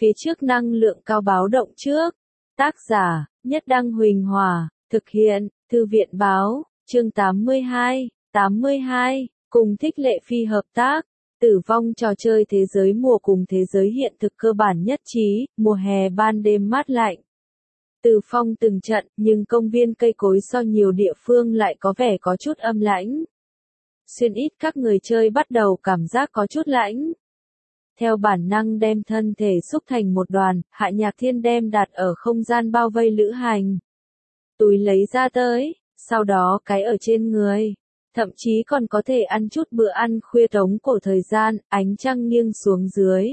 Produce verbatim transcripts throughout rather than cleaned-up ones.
phía trước năng lượng cao báo động trước. Tác giả, Nhất Đăng Huỳnh Hòa, thực hiện, Thư viện Báo, chương tám mươi hai, tám mươi hai, cùng Thích Lệ Phi hợp tác. Tử vong trò chơi thế giới mùa cùng thế giới hiện thực cơ bản nhất trí, mùa hè ban đêm mát lạnh. Từ phong từng trận, nhưng công viên cây cối so nhiều địa phương lại có vẻ có chút âm lãnh. Xuyên ít các người chơi bắt đầu cảm giác có chút lãnh. Theo bản năng đem thân thể xúc thành một đoàn, Hạ Nhạc Thiên đem đặt ở không gian bao vây lữ hành. Túi lấy ra tới, sau đó cái ở trên người. Thậm chí còn có thể ăn chút bữa ăn khuya tống cổ thời gian, ánh trăng nghiêng xuống dưới.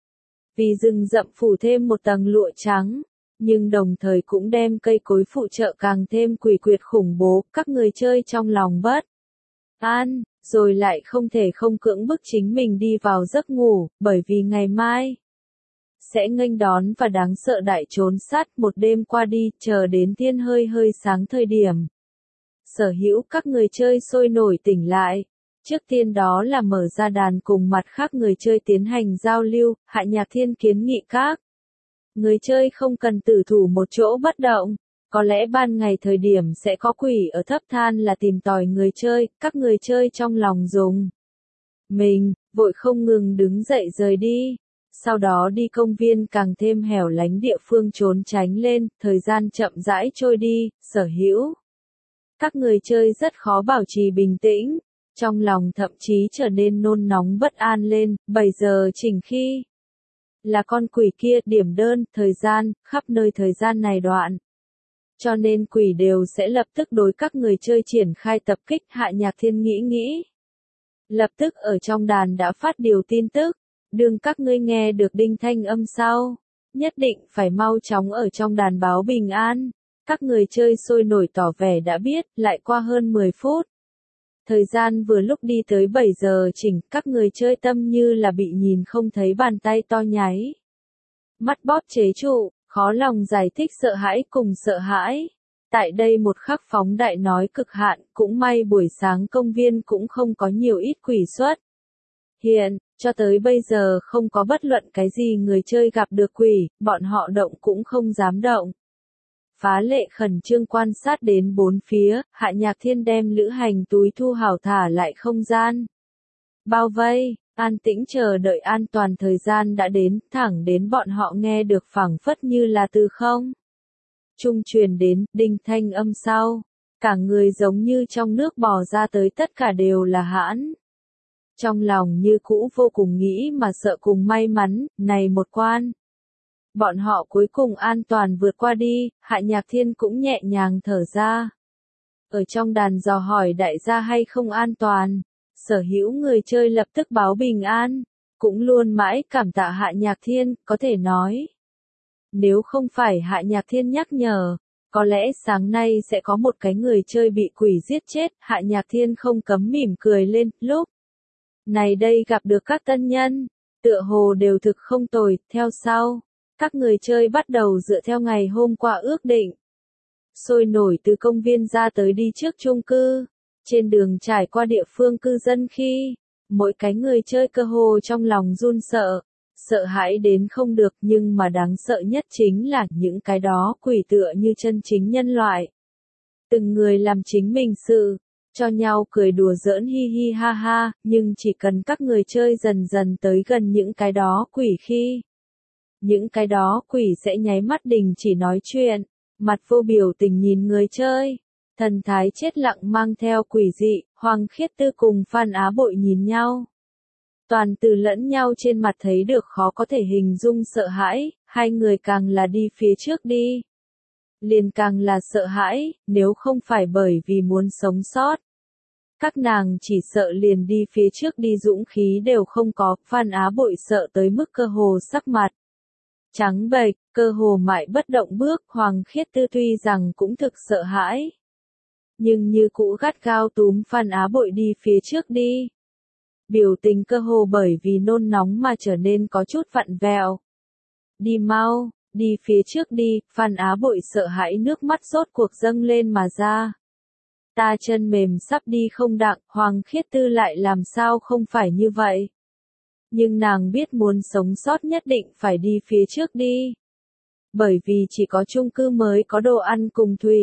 Vì rừng rậm phủ thêm một tầng lụa trắng, nhưng đồng thời cũng đem cây cối phụ trợ càng thêm quỷ quyệt khủng bố, các người chơi trong lòng bất an, rồi lại không thể không cưỡng bức chính mình đi vào giấc ngủ, bởi vì ngày mai sẽ nghênh đón và đáng sợ đại trốn sát. Một đêm qua đi, chờ đến thiên hơi hơi sáng thời điểm. Sở hữu các người chơi sôi nổi tỉnh lại. Trước tiên đó là mở ra đàn cùng mặt khác người chơi tiến hành giao lưu. Hạ Nhạc Thiên kiến nghị các người chơi không cần tử thủ một chỗ bất động. Có lẽ ban ngày thời điểm sẽ có quỷ ở thấp than là tìm tòi người chơi, các người chơi trong lòng dùng mình, vội không ngừng đứng dậy rời đi. Sau đó đi công viên càng thêm hẻo lánh địa phương trốn tránh lên, thời gian chậm rãi trôi đi, sở hữu. Các người chơi rất khó bảo trì bình tĩnh, trong lòng thậm chí trở nên nôn nóng bất an lên, bảy giờ chỉnh khi là con quỷ kia điểm đơn, thời gian, khắp nơi thời gian này đoạn. Cho nên quỷ đều sẽ lập tức đối các người chơi triển khai tập kích. Hạ Nhạc Thiên nghĩ nghĩ. Lập tức ở trong đàn đã phát điều tin tức, đừng các ngươi nghe được đinh thanh âm sau. Nhất định phải mau chóng ở trong đàn báo bình an. Các người chơi sôi nổi tỏ vẻ đã biết, lại qua hơn mười phút. Thời gian vừa lúc đi tới bảy giờ chỉnh, các người chơi tâm như là bị nhìn không thấy bàn tay to nháy. Mắt bóp chế trụ, khó lòng giải thích sợ hãi cùng sợ hãi. Tại đây một khắc phóng đại nói cực hạn, cũng may buổi sáng công viên cũng không có nhiều ít quỷ xuất. Hiện, cho tới bây giờ không có bất luận cái gì người chơi gặp được quỷ, bọn họ động cũng không dám động. Phá lệ khẩn trương quan sát đến bốn phía, Hạ Nhạc Thiên đem lữ hành túi thu hảo thả lại không gian. Bao vây, an tĩnh chờ đợi an toàn thời gian đã đến, thẳng đến bọn họ nghe được phảng phất như là từ không trung truyền đến, đinh thanh âm sau. Cả người giống như trong nước bò ra tới, tất cả đều là hãn. Trong lòng như cũ vô cùng nghĩ mà sợ cùng may mắn, này một quan. Bọn họ cuối cùng an toàn vượt qua đi, Hạ Nhạc Thiên cũng nhẹ nhàng thở ra. Ở trong đàn dò hỏi đại gia hay không an toàn, sở hữu người chơi lập tức báo bình an, cũng luôn mãi cảm tạ Hạ Nhạc Thiên, có thể nói. Nếu không phải Hạ Nhạc Thiên nhắc nhở, có lẽ sáng nay sẽ có một cái người chơi bị quỷ giết chết. Hạ Nhạc Thiên không cấm mỉm cười lên, lúc này đây gặp được các tân nhân, tựa hồ đều thực không tồi, theo sau. Các người chơi bắt đầu dựa theo ngày hôm qua ước định. Sôi nổi từ công viên ra tới đi trước chung cư. Trên đường trải qua địa phương cư dân khi, mỗi cái người chơi cơ hồ trong lòng run sợ. Sợ hãi đến không được, nhưng mà đáng sợ nhất chính là những cái đó quỷ tựa như chân chính nhân loại. Từng người làm chính mình sự, cho nhau cười đùa giỡn hi hi ha ha, nhưng chỉ cần các người chơi dần dần tới gần những cái đó quỷ khi. Những cái đó quỷ sẽ nháy mắt đình chỉ nói chuyện, mặt vô biểu tình nhìn người chơi, thần thái chết lặng mang theo quỷ dị. Hoàng Khiết Tư cùng Phan Á Bội nhìn nhau. Toàn từ lẫn nhau trên mặt thấy được khó có thể hình dung sợ hãi, hai người càng là đi phía trước đi. Liền càng là sợ hãi, nếu không phải bởi vì muốn sống sót. Các nàng chỉ sợ liền đi phía trước đi dũng khí đều không có. Phan Á Bội sợ tới mức cơ hồ sắc mặt trắng bệch, cơ hồ mãi bất động bước. Hoàng Khiết Tư tuy rằng cũng thực sợ hãi, nhưng như cũ gắt gao túm Phan Á Bội đi phía trước đi. Biểu tình cơ hồ bởi vì nôn nóng mà trở nên có chút vặn vẹo. Đi mau, đi phía trước đi. Phan Á Bội sợ hãi nước mắt rốt cuộc dâng lên mà ra. Ta chân mềm sắp đi không đặng. Hoàng Khiết Tư lại làm sao không phải như vậy. Nhưng nàng biết muốn sống sót nhất định phải đi phía trước đi. Bởi vì chỉ có chung cư mới có đồ ăn cùng thủy.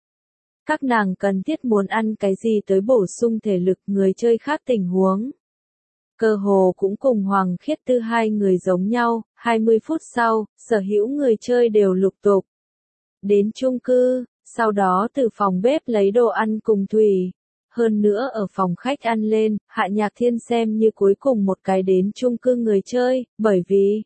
Các nàng cần thiết muốn ăn cái gì tới bổ sung thể lực người chơi khác tình huống. Cơ hồ cũng cùng Hoàng Khiết Tư hai người giống nhau, hai mươi phút sau, sở hữu người chơi đều lục tục đến chung cư, sau đó từ phòng bếp lấy đồ ăn cùng thủy. Hơn nữa ở phòng khách ăn lên, Hạ Nhạc Thiên xem như cuối cùng một cái đến chung cư người chơi, bởi vì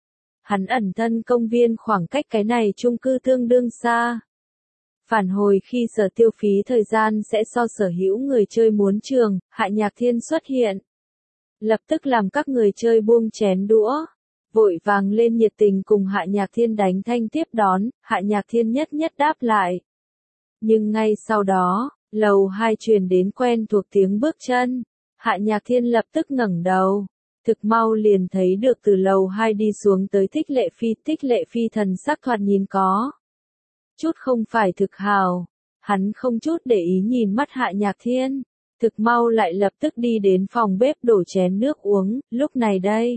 hắn ẩn thân công viên khoảng cách cái này chung cư tương đương xa. Phản hồi khi sở tiêu phí thời gian sẽ so sở hữu người chơi muốn trường, Hạ Nhạc Thiên xuất hiện. Lập tức làm các người chơi buông chén đũa, vội vàng lên nhiệt tình cùng Hạ Nhạc Thiên đánh thanh tiếp đón, Hạ Nhạc Thiên nhất nhất đáp lại. Nhưng ngay sau đó, lầu hai truyền đến quen thuộc tiếng bước chân, Hạ Nhạc Thiên lập tức ngẩng đầu, thực mau liền thấy được từ lầu hai đi xuống tới Thích Lệ Phi, Thích Lệ Phi thần sắc thoạt nhìn có chút không phải thực hào, hắn không chút để ý nhìn mắt Hạ Nhạc Thiên. Thực mau lại lập tức đi đến phòng bếp đổ chén nước uống, lúc này đây.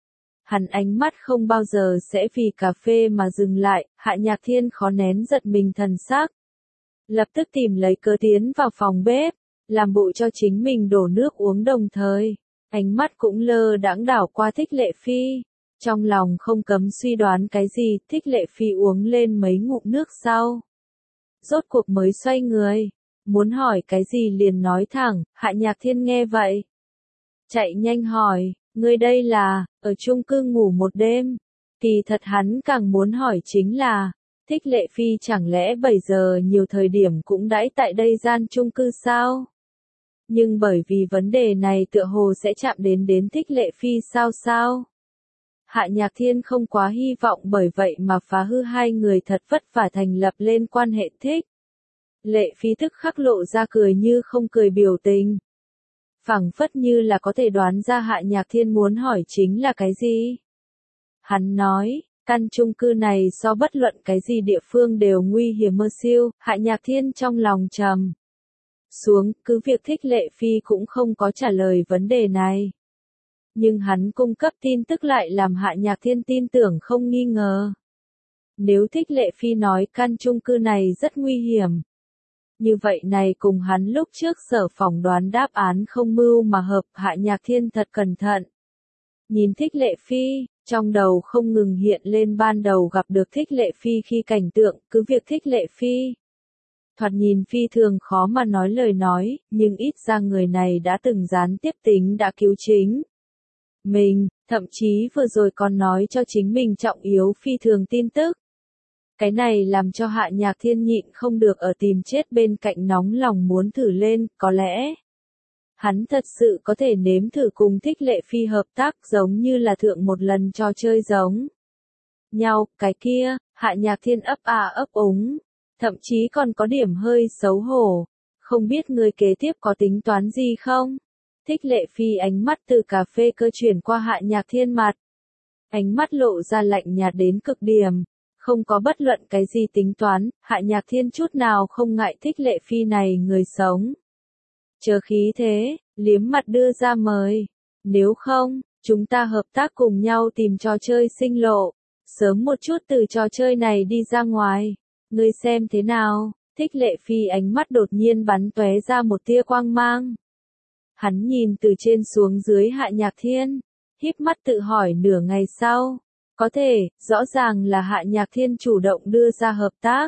Hắn ánh mắt không bao giờ sẽ vì cà phê mà dừng lại, Hạ Nhạc Thiên khó nén giật mình thần sắc. Lập tức tìm lấy cớ tiến vào phòng bếp, làm bộ cho chính mình đổ nước uống đồng thời. Ánh mắt cũng lơ đãng đảo qua Thích Lệ Phi. Trong lòng không cấm suy đoán cái gì, Thích Lệ Phi uống lên mấy ngụm nước sau. Rốt cuộc mới xoay người. Muốn hỏi cái gì liền nói thẳng, Hạ Nhạc Thiên nghe vậy. Chạy nhanh hỏi, người đây là, ở chung cư ngủ một đêm. Kỳ thật hắn càng muốn hỏi chính là, Thích Lệ Phi chẳng lẽ bảy giờ nhiều thời điểm cũng đãi tại đây gian chung cư sao? Nhưng bởi vì vấn đề này tựa hồ sẽ chạm đến đến Thích Lệ Phi sao sao? Hạ Nhạc Thiên không quá hy vọng bởi vậy mà phá hư hai người thật vất vả thành lập lên quan hệ thích. Lệ Phi tức khắc lộ ra cười như không cười biểu tình. Phảng phất như là có thể đoán ra Hạ Nhạc Thiên muốn hỏi chính là cái gì. Hắn nói, căn chung cư này so bất luận cái gì địa phương đều nguy hiểm mơ siêu, Hạ Nhạc Thiên trong lòng trầm xuống, cứ việc Thích Lệ Phi cũng không có trả lời vấn đề này. Nhưng hắn cung cấp tin tức lại làm Hạ Nhạc Thiên tin tưởng không nghi ngờ. Nếu Thích Lệ Phi nói căn chung cư này rất nguy hiểm. Như vậy này cùng hắn lúc trước sở phỏng đoán đáp án không mưu mà hợp, Hạ Nhạc Thiên thật cẩn thận. Nhìn Thích Lệ Phi, trong đầu không ngừng hiện lên ban đầu gặp được Thích Lệ Phi khi cảnh tượng, cứ việc Thích Lệ Phi. Thoạt nhìn phi thường khó mà nói lời nói, nhưng ít ra người này đã từng gián tiếp tính đã cứu chính mình, thậm chí vừa rồi còn nói cho chính mình trọng yếu phi thường tin tức. Cái này làm cho Hạ Nhạc Thiên nhịn không được ở tìm chết bên cạnh nóng lòng muốn thử lên, có lẽ hắn thật sự có thể nếm thử cùng Thích Lệ Phi hợp tác giống như là thượng một lần trò chơi giống nhau, cái kia, Hạ Nhạc Thiên ấp à ấp úng, thậm chí còn có điểm hơi xấu hổ, không biết người kế tiếp có tính toán gì không? Thích Lệ Phi ánh mắt từ cà phê cơ chuyển qua Hạ Nhạc Thiên mặt. Ánh mắt lộ ra lạnh nhạt đến cực điểm. Không có bất luận cái gì tính toán, Hạ Nhạc Thiên chút nào không ngại Thích Lệ Phi này người sống. Chờ khí thế, liếm mặt đưa ra mời. Nếu không, chúng ta hợp tác cùng nhau tìm trò chơi sinh lộ. Sớm một chút từ trò chơi này đi ra ngoài. Ngươi xem thế nào? Thích Lệ Phi ánh mắt đột nhiên bắn tóe ra một tia quang mang. Hắn nhìn từ trên xuống dưới Hạ Nhạc Thiên, híp mắt tự hỏi nửa ngày sau. Có thể, rõ ràng là Hạ Nhạc Thiên chủ động đưa ra hợp tác.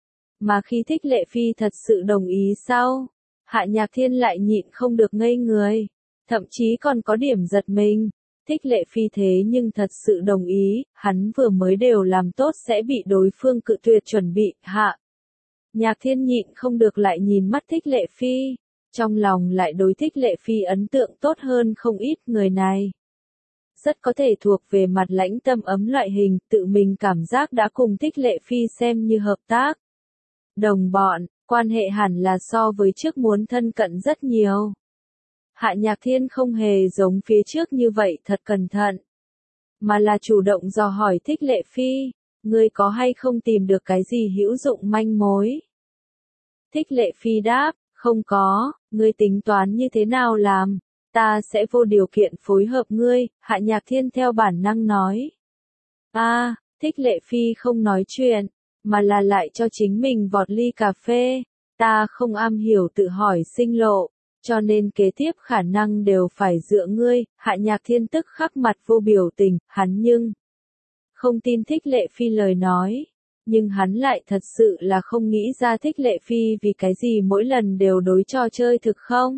Mà khi Thích Lệ Phi thật sự đồng ý sau, Hạ Nhạc Thiên lại nhịn không được ngây người. Thậm chí còn có điểm giật mình. Thích Lệ Phi thế nhưng thật sự đồng ý, hắn vừa mới đều làm tốt sẽ bị đối phương cự tuyệt chuẩn bị, Hạ Nhạc Thiên nhịn không được lại nhìn mắt Thích Lệ Phi. Trong lòng lại đối Thích Lệ Phi ấn tượng tốt hơn không ít người này. Rất có thể thuộc về mặt lãnh tâm ấm loại hình, tự mình cảm giác đã cùng Thích Lệ Phi xem như hợp tác. Đồng bọn, quan hệ hẳn là so với trước muốn thân cận rất nhiều. Hạ Nhạc Thiên không hề giống phía trước như vậy thật cẩn thận. Mà là chủ động dò hỏi Thích Lệ Phi, ngươi có hay không tìm được cái gì hữu dụng manh mối? Thích Lệ Phi đáp, không có, ngươi tính toán như thế nào làm? Ta sẽ vô điều kiện phối hợp ngươi, Hạ Nhạc Thiên theo bản năng nói. A, à, Thích Lệ Phi không nói chuyện, mà là lại cho chính mình vọt ly cà phê. Ta không am hiểu tự hỏi sinh lộ, cho nên kế tiếp khả năng đều phải dựa ngươi, Hạ Nhạc Thiên tức khắc mặt vô biểu tình, hắn nhưng không tin Thích Lệ Phi lời nói. Nhưng hắn lại thật sự là không nghĩ ra Thích Lệ Phi vì cái gì mỗi lần đều đối trò chơi thực không.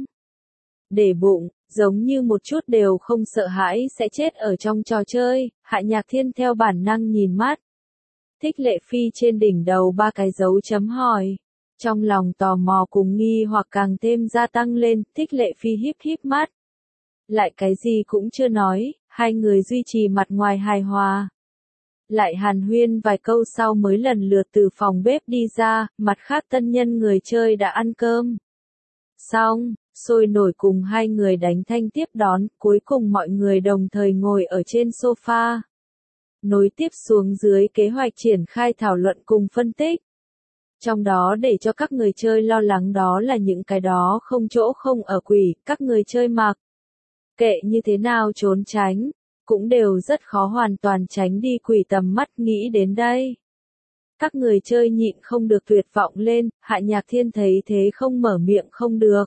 Để bụng, giống như một chút đều không sợ hãi sẽ chết ở trong trò chơi, Hạ Nhạc Thiên theo bản năng nhìn mắt. Thích Lệ Phi trên đỉnh đầu ba cái dấu chấm hỏi. Trong lòng tò mò cùng nghi hoặc càng thêm gia tăng lên, Thích Lệ Phi híp híp mắt. Lại cái gì cũng chưa nói, hai người duy trì mặt ngoài hài hòa. Lại hàn huyên vài câu sau mới lần lượt từ phòng bếp đi ra, mặt khác tân nhân người chơi đã ăn cơm. Xong, sôi nổi cùng hai người đánh thanh tiếp đón, cuối cùng mọi người đồng thời ngồi ở trên sofa. Nối tiếp xuống dưới kế hoạch triển khai thảo luận cùng phân tích. Trong đó để cho các người chơi lo lắng đó là những cái đó không chỗ không ở quỷ, các người chơi mặc. Kệ như thế nào trốn tránh, cũng đều rất khó hoàn toàn tránh đi quỷ tầm mắt nghĩ đến đây. Các người chơi nhịn không được tuyệt vọng lên, Hạ Nhạc Thiên thấy thế không mở miệng không được.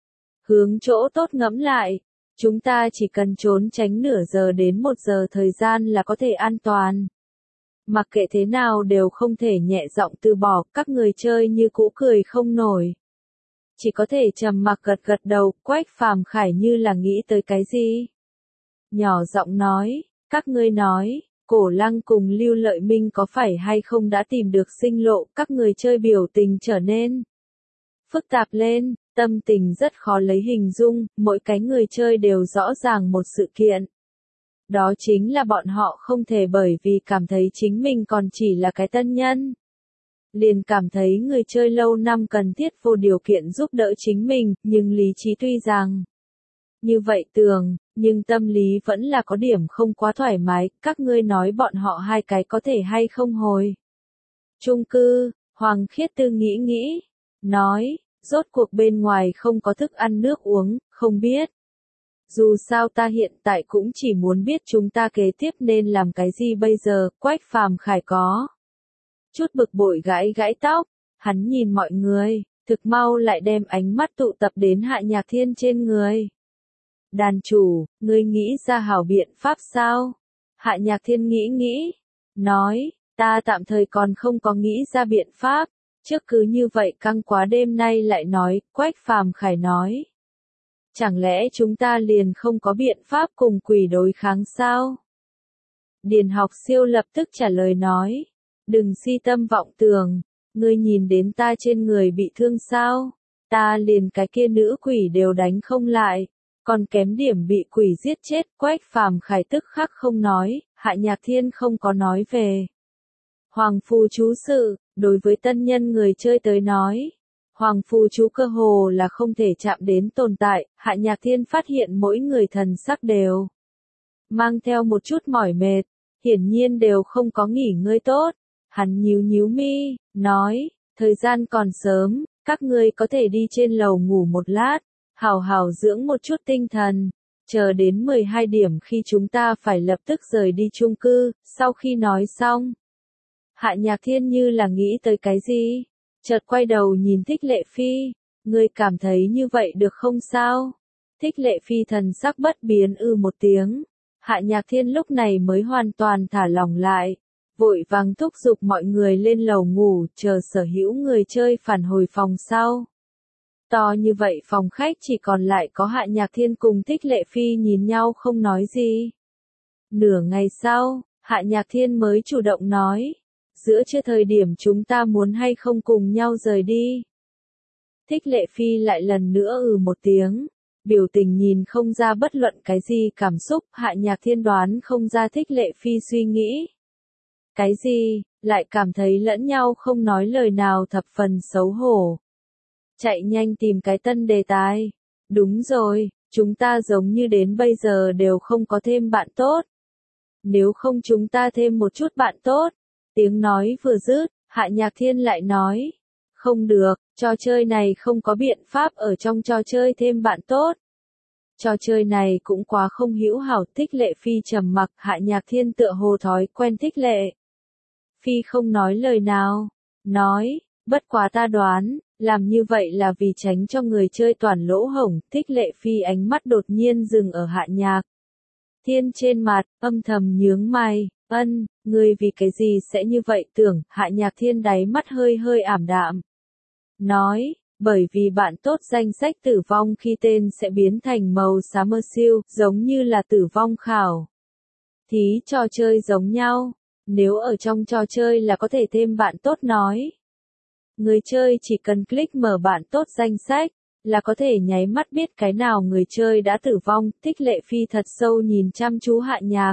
Hướng chỗ tốt ngẫm lại, chúng ta chỉ cần trốn tránh nửa giờ đến một giờ thời gian là có thể an toàn. Mặc kệ thế nào đều không thể nhẹ giọng từ bỏ, các người chơi như cũ cười không nổi. Chỉ có thể trầm mặc gật gật đầu, Quách Phàm Khải như là nghĩ tới cái gì. Nhỏ giọng nói, các ngươi nói, Cổ Lăng cùng Lưu Lợi Minh có phải hay không đã tìm được sinh lộ, các người chơi biểu tình trở nên phức tạp lên, tâm tình rất khó lấy hình dung, mỗi cái người chơi đều rõ ràng một sự kiện. Đó chính là bọn họ không thể bởi vì cảm thấy chính mình còn chỉ là cái tân nhân. Liền cảm thấy người chơi lâu năm cần thiết vô điều kiện giúp đỡ chính mình, nhưng lý trí tuy rằng như vậy tưởng, nhưng tâm lý vẫn là có điểm không quá thoải mái, các ngươi nói bọn họ hai cái có thể hay không hồi. Chung cư, Hoàng Khiết Tư nghĩ nghĩ, nói, rốt cuộc bên ngoài không có thức ăn nước uống, không biết. Dù sao ta hiện tại cũng chỉ muốn biết chúng ta kế tiếp nên làm cái gì bây giờ, Quách Phàm Khải có chút bực bội gãi gãi tóc, hắn nhìn mọi người, thực mau lại đem ánh mắt tụ tập đến Hạ Nhạc Thiên trên người. Đàn chủ, ngươi nghĩ ra hảo biện pháp sao? Hạ Nhạc Thiên nghĩ nghĩ, nói, ta tạm thời còn không có nghĩ ra biện pháp, trước cứ như vậy căng quá đêm nay lại nói, Quách Phàm Khải nói. Chẳng lẽ chúng ta liền không có biện pháp cùng quỷ đối kháng sao? Điền Học Siêu lập tức trả lời nói, đừng si tâm vọng tưởng, ngươi nhìn đến ta trên người bị thương sao? Ta liền cái kia nữ quỷ đều đánh không lại, còn kém điểm bị quỷ giết chết, Quách Phàm Khải tức khắc không nói, Hạ Nhạc Thiên không có nói về. Hoàng phù chú sự, đối với tân nhân người chơi tới nói, Hoàng phù chú cơ hồ là không thể chạm đến tồn tại, Hạ Nhạc Thiên phát hiện mỗi người thần sắc đều mang theo một chút mỏi mệt, hiển nhiên đều không có nghỉ ngơi tốt. Hắn nhíu nhíu mi, nói, thời gian còn sớm, các ngươi có thể đi trên lầu ngủ một lát, hào hào dưỡng một chút tinh thần, chờ đến mười hai điểm khi chúng ta phải lập tức rời đi chung cư. Sau khi nói xong, Hạ Nhạc Thiên như là nghĩ tới cái gì, chợt quay đầu nhìn Thích Lệ Phi, ngươi cảm thấy như vậy được không sao? Thích Lệ Phi thần sắc bất biến ư một tiếng, Hạ Nhạc Thiên lúc này mới hoàn toàn thả lỏng lại, vội vàng thúc giục mọi người lên lầu ngủ, chờ sở hữu người chơi phản hồi phòng sau. To như vậy phòng khách chỉ còn lại có Hạ Nhạc Thiên cùng Thích Lệ Phi nhìn nhau không nói gì. Nửa ngày sau, Hạ Nhạc Thiên mới chủ động nói, giữa trưa thời điểm chúng ta muốn hay không cùng nhau rời đi. Thích Lệ Phi lại lần nữa ừ một tiếng, biểu tình nhìn không ra bất luận cái gì cảm xúc, Hạ Nhạc Thiên đoán không ra Thích Lệ Phi suy nghĩ cái gì, lại cảm thấy lẫn nhau không nói lời nào thập phần xấu hổ. Chạy nhanh tìm cái tân đề tài. Đúng rồi, chúng ta giống như đến bây giờ đều không có thêm bạn tốt. Nếu không chúng ta thêm một chút bạn tốt. Tiếng nói vừa dứt, Hạ Nhạc Thiên lại nói. Không được, trò chơi này không có biện pháp ở trong trò chơi thêm bạn tốt. Trò chơi này cũng quá không hữu hảo. Thích Lệ Phi trầm mặc, Hạ Nhạc Thiên tựa hồ thói quen Thích Lệ Phi không nói lời nào. Nói, bất quá ta đoán, làm như vậy là vì tránh cho người chơi toàn lỗ hổng. Thích Lệ Phi ánh mắt đột nhiên dừng ở Hạ Nhạc Thiên trên mặt, âm thầm nhướng mày. Ân, ngươi vì cái gì sẽ như vậy tưởng? Hạ Nhạc Thiên đáy mắt hơi hơi ảm đạm. Nói, bởi vì bạn tốt danh sách tử vong khi tên sẽ biến thành màu xám mơ siêu, giống như là tử vong khảo thí trò chơi giống nhau. Nếu ở trong trò chơi là có thể thêm bạn tốt nói. Người chơi chỉ cần click mở bạn tốt danh sách, là có thể nháy mắt biết cái nào người chơi đã tử vong. Thích Lệ Phi thật sâu nhìn chăm chú Hạ Nhạc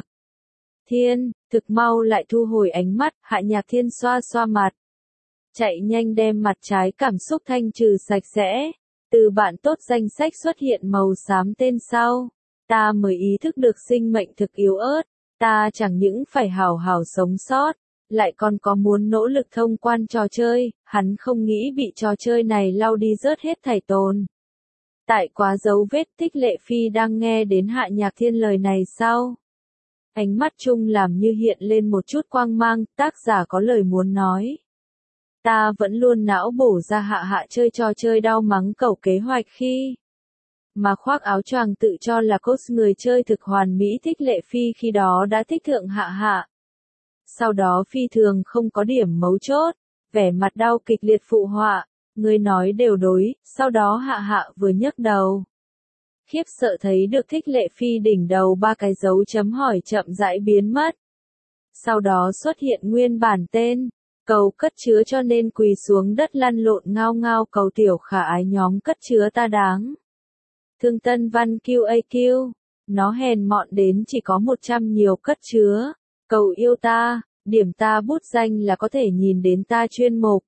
Thiên, thực mau lại thu hồi ánh mắt. Hạ Nhạc Thiên xoa xoa mặt, chạy nhanh đem mặt trái cảm xúc thanh trừ sạch sẽ. Từ bạn tốt danh sách xuất hiện màu xám tên sau, ta mới ý thức được sinh mệnh thực yếu ớt. Ta chẳng những phải hào hào sống sót, lại còn có muốn nỗ lực thông quan trò chơi. Hắn không nghĩ bị trò chơi này lau đi rớt hết thảy tồn tại quá dấu vết. Thích Lệ Phi đang nghe đến Hạ Nhạc Thiên lời này sau, ánh mắt chung làm như hiện lên một chút quang mang. Tác giả có lời muốn nói. Ta vẫn luôn não bổ ra hạ hạ chơi trò chơi đau mắng cẩu kế hoạch khi mà khoác áo choàng tự cho là coach người chơi thực hoàn mỹ. Thích Lệ Phi khi đó đã thích thượng hạ hạ. Sau đó phi thường không có điểm mấu chốt, vẻ mặt đau kịch liệt phụ họa, người nói đều đối. Sau đó hạ hạ vừa nhấc đầu, khiếp sợ thấy được Thích Lệ Phi đỉnh đầu ba cái dấu chấm hỏi chậm rãi biến mất. Sau đó xuất hiện nguyên bản tên, cầu cất chứa, cho nên quỳ xuống đất lăn lộn ngao ngao cầu tiểu khả ái nhóm cất chứa ta đáng thương tân văn quy a quy. Nó hèn mọn đến chỉ có một trăm nhiều cất chứa, cầu yêu ta, điểm ta bút danh là có thể nhìn đến ta chuyên mục.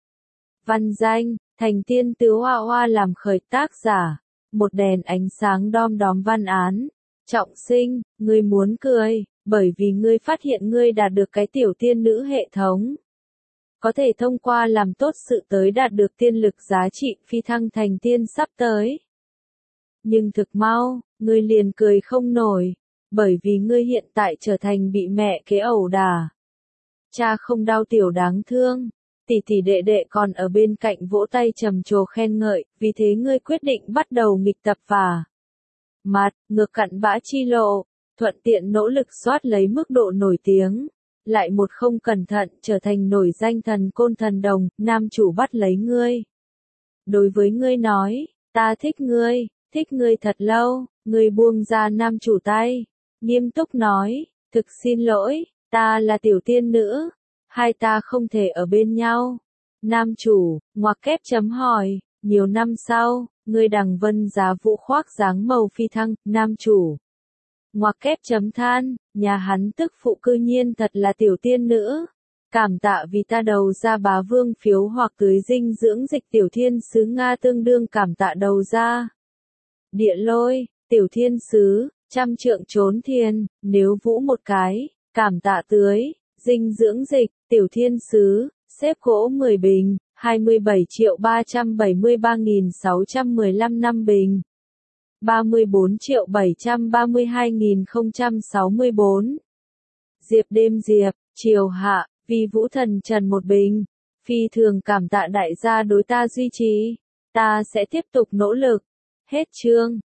Văn danh, thành tiên tứ hoa hoa làm khởi. Tác giả, một đèn ánh sáng đom đóm. Văn án, trọng sinh, ngươi muốn cười, bởi vì ngươi phát hiện ngươi đạt được cái tiểu tiên nữ hệ thống. Có thể thông qua làm tốt sự tới đạt được tiên lực giá trị phi thăng thành tiên sắp tới. Nhưng thực mau, ngươi liền cười không nổi, bởi vì ngươi hiện tại trở thành bị mẹ kế ẩu đả. Cha không đau tiểu đáng thương, tỷ tỷ đệ đệ còn ở bên cạnh vỗ tay trầm trồ khen ngợi, vì thế ngươi quyết định bắt đầu nghịch tập và mặt, ngược cặn bã chi lộ, thuận tiện nỗ lực soát lấy mức độ nổi tiếng. Lại một không cẩn thận trở thành nổi danh thần côn thần đồng. Nam chủ bắt lấy ngươi, đối với ngươi nói, ta thích ngươi, thích ngươi thật lâu. Ngươi buông ra nam chủ tay, nghiêm túc nói, thực xin lỗi, ta là tiểu tiên nữ, hai ta không thể ở bên nhau. Nam chủ, ngoặc kép chấm hỏi, nhiều năm sau, ngươi đằng vân giá vũ khoác dáng màu phi thăng. Nam chủ, ngoặc kép chấm than, nhà hắn tức phụ cư nhiên thật là tiểu tiên nữ. Cảm tạ vì ta đầu ra bá vương phiếu hoặc tưới dinh dưỡng dịch. Tiểu thiên sứ Nga tương đương cảm tạ đầu ra địa lôi, tiểu thiên sứ, trăm trượng trốn thiên, nếu vũ một cái, cảm tạ tưới dinh dưỡng dịch. Tiểu thiên sứ, xếp gỗ mười bình, hai mươi bảy triệu ba trăm bảy mươi ba nghìn sáu trăm mười lăm năm bình, ba mươi bốn triệu bảy trăm ba mươi hai nghìn không trăm sáu mươi bốn. Diệp đêm diệp, chiều hạ, vì vũ thần trần một bình. Phi thường cảm tạ đại gia đối ta duy trì, ta sẽ tiếp tục nỗ lực. Hết chương.